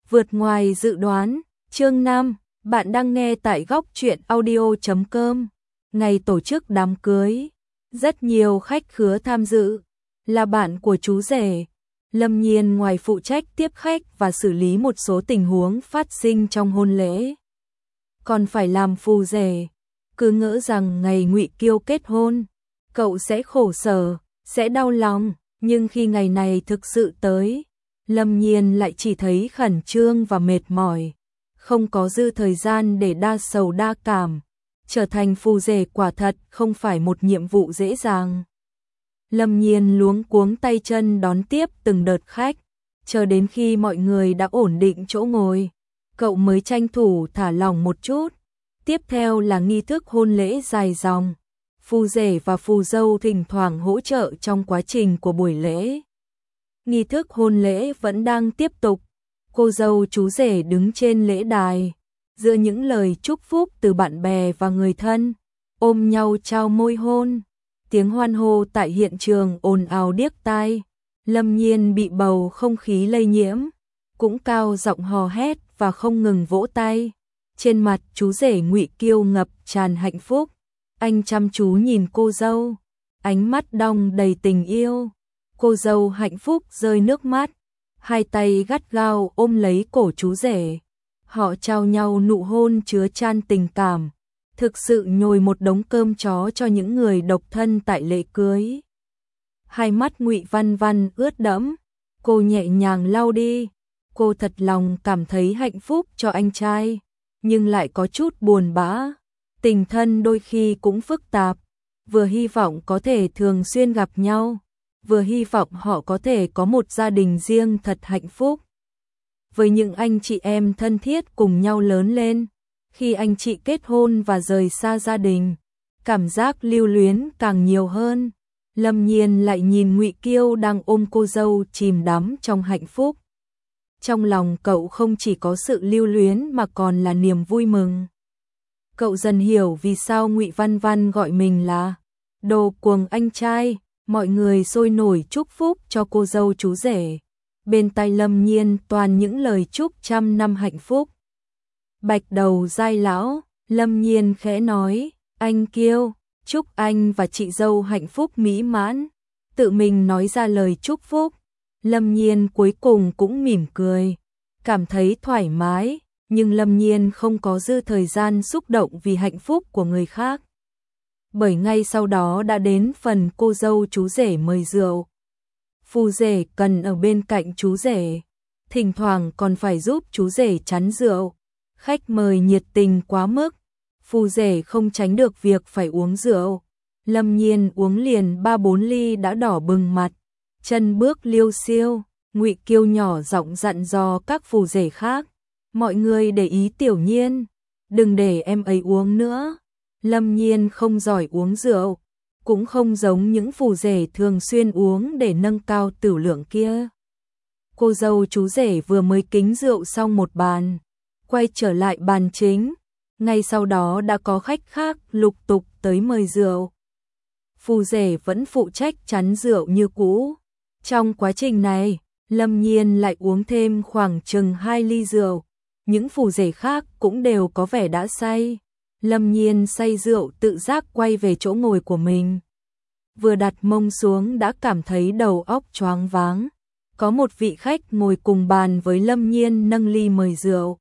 Vượt ngoài dự đoán, chương 5, bạn đang nghe tại góc truyện audio.com. Ngày tổ chức đám cưới, rất nhiều khách khứa tham dự, là bạn của chú rể. Lâm Nhiên ngoài phụ trách tiếp khách và xử lý một số tình huống phát sinh trong hôn lễ, còn phải làm phù rể. Cứ ngỡ rằng ngày Ngụy Kiêu kết hôn, cậu sẽ khổ sở, sẽ đau lòng, nhưng khi ngày này thực sự tới, Lâm Nhiên lại chỉ thấy khẩn trương và mệt mỏi, không có dư thời gian để đa sầu đa cảm. Trở thành phù rể quả thật không phải một nhiệm vụ dễ dàng. Lâm Nhiên luống cuống tay chân đón tiếp từng đợt khách, chờ đến khi mọi người đã ổn định chỗ ngồi, cậu mới tranh thủ thả lỏng một chút. Tiếp theo là nghi thức hôn lễ dài dòng. Phù rể và phù dâu thỉnh thoảng hỗ trợ trong quá trình của buổi lễ. Nghi thức hôn lễ vẫn đang tiếp tục. Cô dâu chú rể đứng trên lễ đài, giữa những lời chúc phúc từ bạn bè và người thân, ôm nhau trao môi hôn. Tiếng hoan hô tại hiện trường ồn ào điếc tai. Lâm Nhiên bị bầu không khí lây nhiễm, cũng cao giọng hò hét và không ngừng vỗ tay. Trên mặt chú rể Ngụy Kiêu ngập tràn hạnh phúc. Anh chăm chú nhìn cô dâu, ánh mắt đong đầy tình yêu. Cô dâu hạnh phúc rơi nước mắt, hai tay gắt gao ôm lấy cổ chú rể. Họ trao nhau nụ hôn chứa chan tình cảm, thực sự nhồi một đống cơm chó cho những người độc thân tại lễ cưới. Hai mắt Ngụy Văn Văn ướt đẫm, cô nhẹ nhàng lau đi. Cô thật lòng cảm thấy hạnh phúc cho anh trai, nhưng lại có chút buồn bã. Tình thân đôi khi cũng phức tạp, vừa hy vọng có thể thường xuyên gặp nhau, vừa hy vọng họ có thể có một gia đình riêng thật hạnh phúc. Với những anh chị em thân thiết cùng nhau lớn lên, khi anh chị kết hôn và rời xa gia đình, cảm giác lưu luyến càng nhiều hơn. Lâm Nhiên lại nhìn Ngụy Kiêu đang ôm cô dâu chìm đắm trong hạnh phúc. Trong lòng cậu không chỉ có sự lưu luyến mà còn là niềm vui mừng. Cậu dần hiểu vì sao Ngụy Văn Văn gọi mình là đồ cuồng anh trai. Mọi người sôi nổi chúc phúc cho cô dâu chú rể. Bên tai Lâm Nhiên toàn những lời chúc trăm năm hạnh phúc. Bạch đầu giai lão, Lâm Nhiên khẽ nói, anh Kiêu, chúc anh và chị dâu hạnh phúc mỹ mãn. Tự mình nói ra lời chúc phúc. Lâm Nhiên cuối cùng cũng mỉm cười, cảm thấy thoải mái, nhưng Lâm Nhiên không có dư thời gian xúc động vì hạnh phúc của người khác. Bởi ngay sau đó đã đến phần cô dâu chú rể mời rượu. Phù rể cần ở bên cạnh chú rể, thỉnh thoảng còn phải giúp chú rể chắn rượu. Khách mời nhiệt tình quá mức, phù rể không tránh được việc phải uống rượu. Lâm Nhiên uống liền 3-4 ly đã đỏ bừng mặt, chân bước liêu xiêu. Ngụy Kiêu nhỏ giọng dặn dò các phù rể khác, mọi người để ý Tiểu Nhiên, đừng để em ấy uống nữa. Lâm Nhiên không giỏi uống rượu, cũng không giống những phù rể thường xuyên uống để nâng cao tửu lượng kia. Cô dâu chú rể vừa mới kính rượu xong một bàn, quay trở lại bàn chính, ngay sau đó đã có khách khác lục tục tới mời rượu. Phù rể vẫn phụ trách chắn rượu như cũ. Trong quá trình này, Lâm Nhiên lại uống thêm khoảng chừng 2 ly rượu. Những phù rể khác cũng đều có vẻ đã say. Lâm Nhiên say rượu tự giác quay về chỗ ngồi của mình. Vừa đặt mông xuống đã cảm thấy đầu óc choáng váng. Có một vị khách ngồi cùng bàn với Lâm Nhiên nâng ly mời rượu.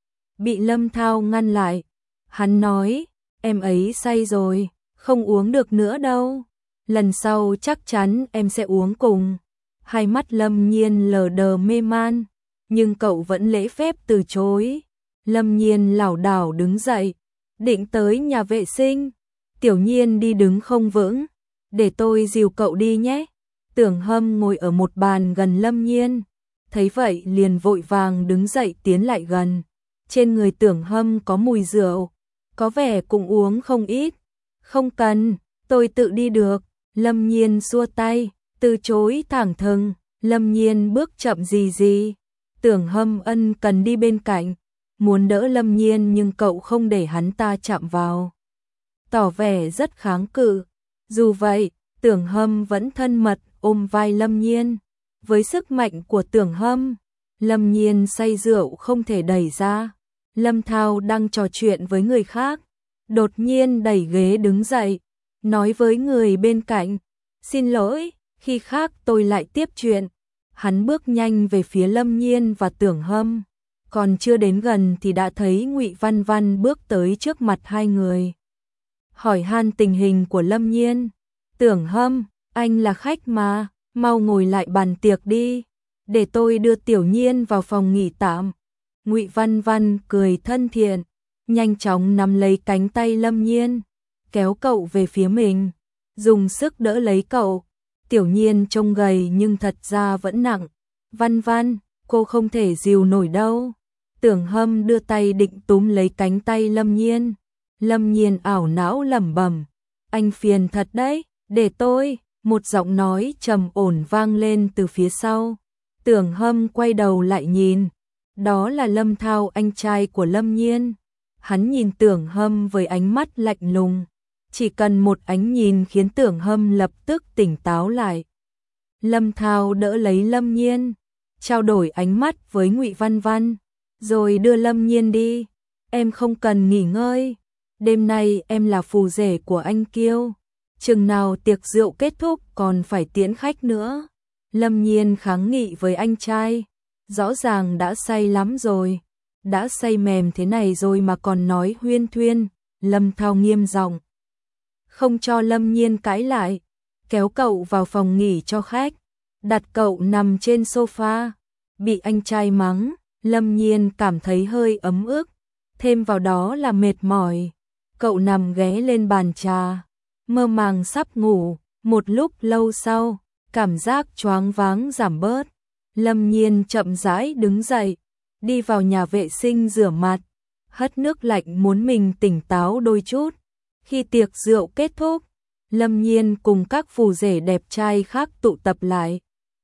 Bị Lâm Thao ngăn lại. Hắn nói, em ấy say rồi, không uống được nữa đâu. Lần sau chắc chắn em sẽ uống cùng. Hai mắt Lâm Nhiên lờ đờ mê man, nhưng cậu vẫn lễ phép từ chối. Lâm Nhiên lảo đảo đứng dậy, định tới nhà vệ sinh. Tiểu Nhiên đi đứng không vững, để tôi dìu cậu đi nhé. Tưởng Hâm ngồi ở một bàn gần Lâm Nhiên, thấy vậy liền vội vàng đứng dậy tiến lại gần. Trên người Tưởng Hâm có mùi rượu, có vẻ cũng uống không ít. Không cần, tôi tự đi được. Lâm Nhiên xua tay, từ chối thẳng thừng. Lâm Nhiên bước chậm gì gì. Tưởng Hâm ân cần đi bên cạnh, muốn đỡ Lâm Nhiên nhưng cậu không để hắn ta chạm vào, tỏ vẻ rất kháng cự. Dù vậy, Tưởng Hâm vẫn thân mật ôm vai Lâm Nhiên. Với sức mạnh của Tưởng Hâm, Lâm Nhiên say rượu không thể đẩy ra. Lâm Thao đang trò chuyện với người khác, đột nhiên đẩy ghế đứng dậy, nói với người bên cạnh, xin lỗi, khi khác tôi lại tiếp chuyện. Hắn bước nhanh về phía Lâm Nhiên và Tưởng Hâm, còn chưa đến gần thì đã thấy Ngụy Văn Văn bước tới trước mặt hai người. Hỏi han tình hình của Lâm Nhiên. Tưởng Hâm, anh là khách mà, mau ngồi lại bàn tiệc đi, để tôi đưa Tiểu Nhiên vào phòng nghỉ tạm. Ngụy Văn Văn cười thân thiện, nhanh chóng nắm lấy cánh tay Lâm Nhiên, kéo cậu về phía mình, dùng sức đỡ lấy cậu. Tiểu Nhiên trông gầy nhưng thật ra vẫn nặng. Văn Văn, cô không thể dìu nổi đâu. Tưởng Hâm đưa tay định túm lấy cánh tay Lâm Nhiên. Lâm Nhiên ảo não lẩm bẩm, anh phiền thật đấy, để tôi. Một giọng nói trầm ổn vang lên từ phía sau. Tưởng Hâm quay đầu lại nhìn, đó là Lâm Thao, anh trai của Lâm Nhiên. Hắn nhìn Tưởng Hâm với ánh mắt lạnh lùng, chỉ cần một ánh nhìn khiến Tưởng Hâm lập tức tỉnh táo lại. Lâm Thao đỡ lấy Lâm Nhiên, trao đổi ánh mắt với Ngụy Văn Văn, rồi đưa Lâm Nhiên đi. Em không cần nghỉ ngơi, đêm nay em là phù rể của anh Kiêu, chừng nào tiệc rượu kết thúc còn phải tiễn khách nữa. Lâm Nhiên kháng nghị với anh trai, rõ ràng đã say lắm rồi, đã say mềm thế này rồi mà còn nói huyên thuyên. Lâm Thao nghiêm giọng, không cho Lâm Nhiên cãi lại, kéo cậu vào phòng nghỉ cho khách, đặt cậu nằm trên sofa. Bị anh trai mắng, Lâm Nhiên cảm thấy hơi ấm ức, thêm vào đó là mệt mỏi. Cậu nằm ghé lên bàn trà, mơ màng sắp ngủ. Một lúc lâu sau, cảm giác choáng váng giảm bớt. Lâm Nhiên chậm rãi đứng dậy, đi vào nhà vệ sinh rửa mặt, hất nước lạnh muốn mình tỉnh táo đôi chút. Khi tiệc rượu kết thúc, Lâm Nhiên cùng các phù rể đẹp trai khác tụ tập lại,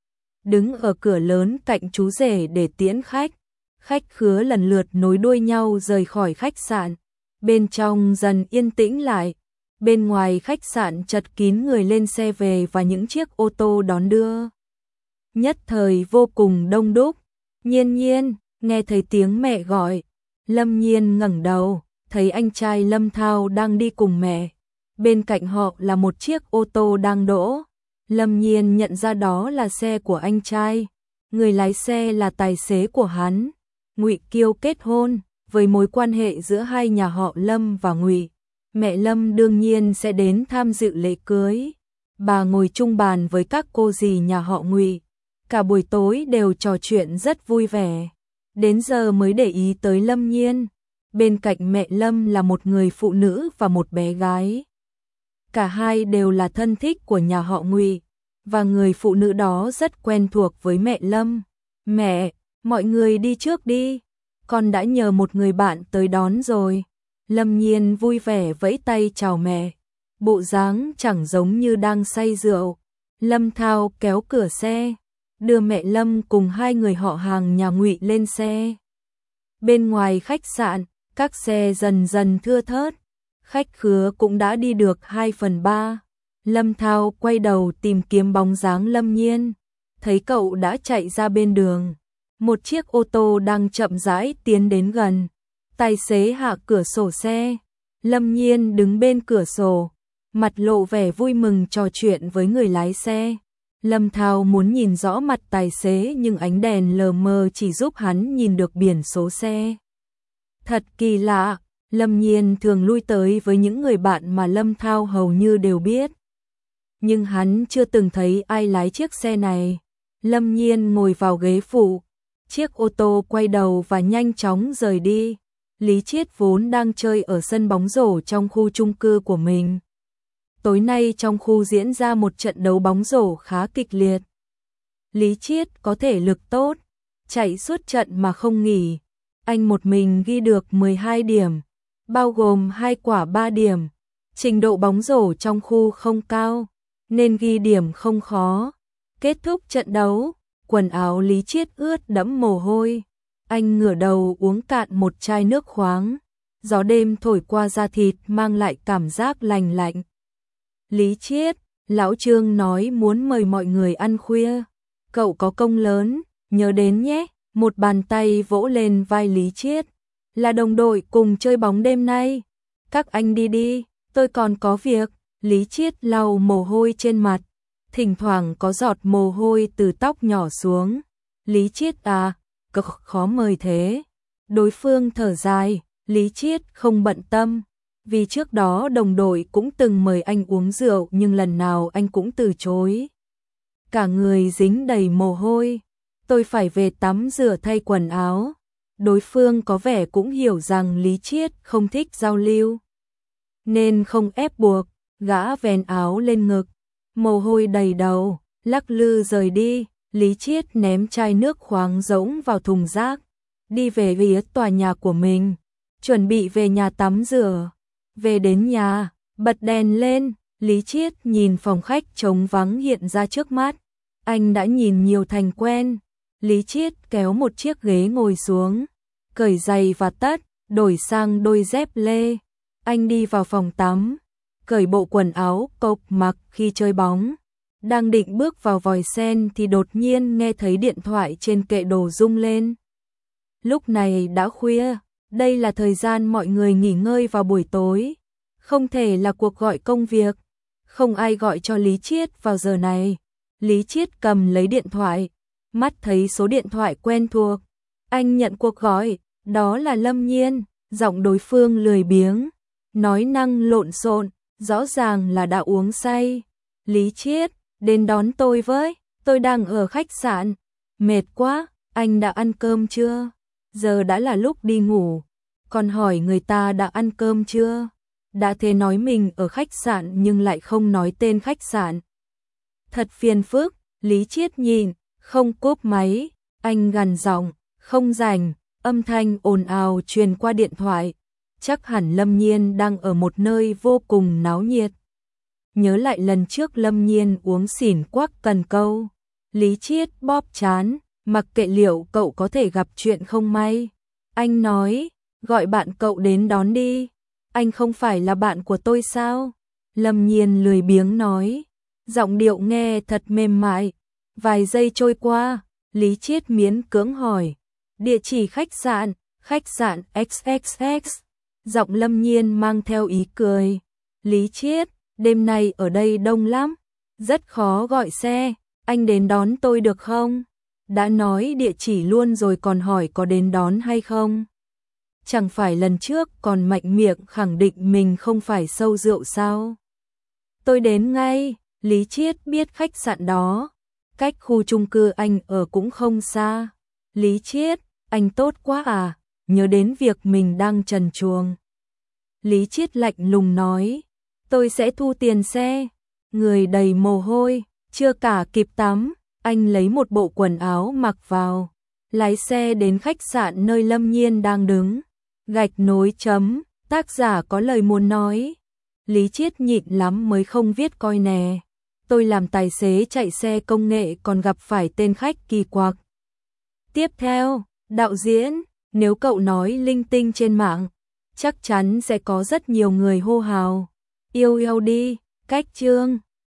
đứng ở cửa lớn cạnh chú rể để tiễn khách. Khách khứa lần lượt nối đuôi nhau rời khỏi khách sạn. Bên trong dần yên tĩnh lại. Bên ngoài khách sạn chật kín người lên xe về và những chiếc ô tô đón đưa. Nhất thời vô cùng đông đúc. Nhiên Nhiên, nghe thấy tiếng mẹ gọi. Lâm Nhiên ngẩng đầu, thấy anh trai Lâm Thao đang đi cùng mẹ. Bên cạnh họ là một chiếc ô tô đang đỗ. Lâm Nhiên nhận ra đó là xe của anh trai. Người lái xe là tài xế của hắn. Ngụy Kiêu kết hôn, với mối quan hệ giữa hai nhà họ Lâm và Ngụy, mẹ Lâm đương nhiên sẽ đến tham dự lễ cưới. Bà ngồi chung bàn với các cô dì nhà họ Ngụy, cả buổi tối đều trò chuyện rất vui vẻ. Đến giờ mới để ý tới Lâm Nhiên. Bên cạnh mẹ Lâm là một người phụ nữ và một bé gái. Cả hai đều là thân thích của nhà họ Ngụy, và người phụ nữ đó rất quen thuộc với mẹ Lâm. Mẹ, mọi người đi trước đi, con đã nhờ một người bạn tới đón rồi. Lâm Nhiên vui vẻ vẫy tay chào mẹ, bộ dáng chẳng giống như đang say rượu. Lâm Thao kéo cửa xe, đưa mẹ Lâm cùng hai người họ hàng nhà Ngụy lên xe. Bên ngoài khách sạn, các xe dần dần thưa thớt, khách khứa cũng đã đi được 2/3. Lâm Thao quay đầu tìm kiếm bóng dáng Lâm Nhiên, thấy cậu đã chạy ra bên đường. Một chiếc ô tô đang chậm rãi tiến đến gần. Tài xế hạ cửa sổ xe. Lâm Nhiên đứng bên cửa sổ, mặt lộ vẻ vui mừng trò chuyện với người lái xe. Lâm Thao muốn nhìn rõ mặt tài xế nhưng ánh đèn lờ mờ chỉ giúp hắn nhìn được biển số xe. Thật kỳ lạ, Lâm Nhiên thường lui tới với những người bạn mà Lâm Thao hầu như đều biết. Nhưng hắn chưa từng thấy ai lái chiếc xe này. Lâm Nhiên ngồi vào ghế phụ. Chiếc ô tô quay đầu và nhanh chóng rời đi. Lý Chiết vốn đang chơi ở sân bóng rổ trong khu chung cư của mình. Tối nay trong khu diễn ra một trận đấu bóng rổ khá kịch liệt. Lý Chiết có thể lực tốt, chạy suốt trận mà không nghỉ. Anh một mình ghi được 12 điểm, bao gồm 2 quả 3 điểm. Trình độ bóng rổ trong khu không cao, nên ghi điểm không khó. Kết thúc trận đấu, quần áo Lý Chiết ướt đẫm mồ hôi. Anh ngửa đầu uống cạn một chai nước khoáng. Gió đêm thổi qua da thịt mang lại cảm giác lành lạnh. Lý Chiết, lão Trương nói muốn mời mọi người ăn khuya. Cậu có công lớn, nhớ đến nhé. một bàn tay vỗ lên vai Lý Chiết. Là đồng đội cùng chơi bóng đêm nay. Các anh đi đi, tôi còn có việc. Lý Chiết lau mồ hôi trên mặt. Thỉnh thoảng có giọt mồ hôi từ tóc nhỏ xuống. Lý Chiết à, cực khó mời thế. Đối phương thở dài, Lý Chiết không bận tâm. Vì trước đó đồng đội cũng từng mời anh uống rượu nhưng lần nào anh cũng từ chối. Cả người dính đầy mồ hôi. Tôi phải về tắm rửa thay quần áo. Đối phương có vẻ cũng hiểu rằng Lý Chiết không thích giao lưu. Nên không ép buộc, gã vén áo lên ngực. Mồ hôi đầy đầu, lắc lư rời đi. Lý Chiết ném chai nước khoáng rỗng vào thùng rác. Đi về phía tòa nhà của mình. Chuẩn bị về nhà tắm rửa. Về đến nhà, bật đèn lên. Lý Chiết nhìn phòng khách trống vắng hiện ra trước mắt. Anh đã nhìn nhiều thành quen. Lý Chiết kéo một chiếc ghế ngồi xuống, cởi giày và tất, đổi sang đôi dép lê. Anh đi vào phòng tắm, cởi bộ quần áo cộc mặc khi chơi bóng. Đang định bước vào vòi sen thì đột nhiên nghe thấy điện thoại trên kệ đồ rung lên. Lúc này đã khuya, đây là thời gian mọi người nghỉ ngơi vào buổi tối. Không thể là cuộc gọi công việc. Không ai gọi cho Lý Chiết vào giờ này. Lý Chiết cầm lấy điện thoại, mắt thấy số điện thoại quen thuộc. Anh nhận cuộc gọi, đó là Lâm Nhiên, giọng đối phương lười biếng, nói năng lộn xộn, rõ ràng là đã uống say. Lý Chiết, đến đón tôi với, tôi đang ở khách sạn. Mệt quá, anh đã ăn cơm chưa? Giờ đã là lúc đi ngủ, còn hỏi người ta đã ăn cơm chưa? Đã thế nói mình ở khách sạn nhưng lại không nói tên khách sạn. Thật phiền phức. Lý Chiết nhìn, không cúp máy, anh gằn giọng, không rảnh, âm thanh ồn ào truyền qua điện thoại. Chắc hẳn Lâm Nhiên đang ở một nơi vô cùng náo nhiệt. Nhớ lại lần trước Lâm Nhiên uống xỉn quắc cần câu. Lý Chiết bóp trán, mặc kệ liệu cậu có thể gặp chuyện không may. Anh nói, gọi bạn cậu đến đón đi. Anh không phải là bạn của tôi sao? Lâm Nhiên lười biếng nói. Giọng điệu nghe thật mềm mại. Vài giây trôi qua, Lý Chiết miễn cưỡng hỏi. Địa chỉ khách sạn XXX. Giọng Lâm Nhiên mang theo ý cười. Lý Chiết, đêm nay ở đây đông lắm. Rất khó gọi xe, anh đến đón tôi được không? Đã nói địa chỉ luôn rồi còn hỏi có đến đón hay không? Chẳng phải lần trước còn mạnh miệng khẳng định mình không phải sâu rượu sao? Tôi đến ngay. Lý Chiết biết khách sạn đó, cách khu chung cư anh ở cũng không xa. Lý Chiết, anh tốt quá à, nhớ đến việc mình đang trần truồng. Lý Chiết lạnh lùng nói, tôi sẽ thu tiền xe. Người đầy mồ hôi, chưa cả kịp tắm, anh lấy một bộ quần áo mặc vào, lái xe đến khách sạn nơi Lâm Nhiên đang đứng. Gạch nối chấm, tác giả có lời muốn nói. Lý Chiết nhịn lắm mới không viết coi nè. Tôi làm tài xế chạy xe công nghệ còn gặp phải tên khách kỳ quặc. Tiếp theo, đạo diễn, nếu cậu nói linh tinh trên mạng, chắc chắn sẽ có rất nhiều người hô hào. Yêu đi, cách chương.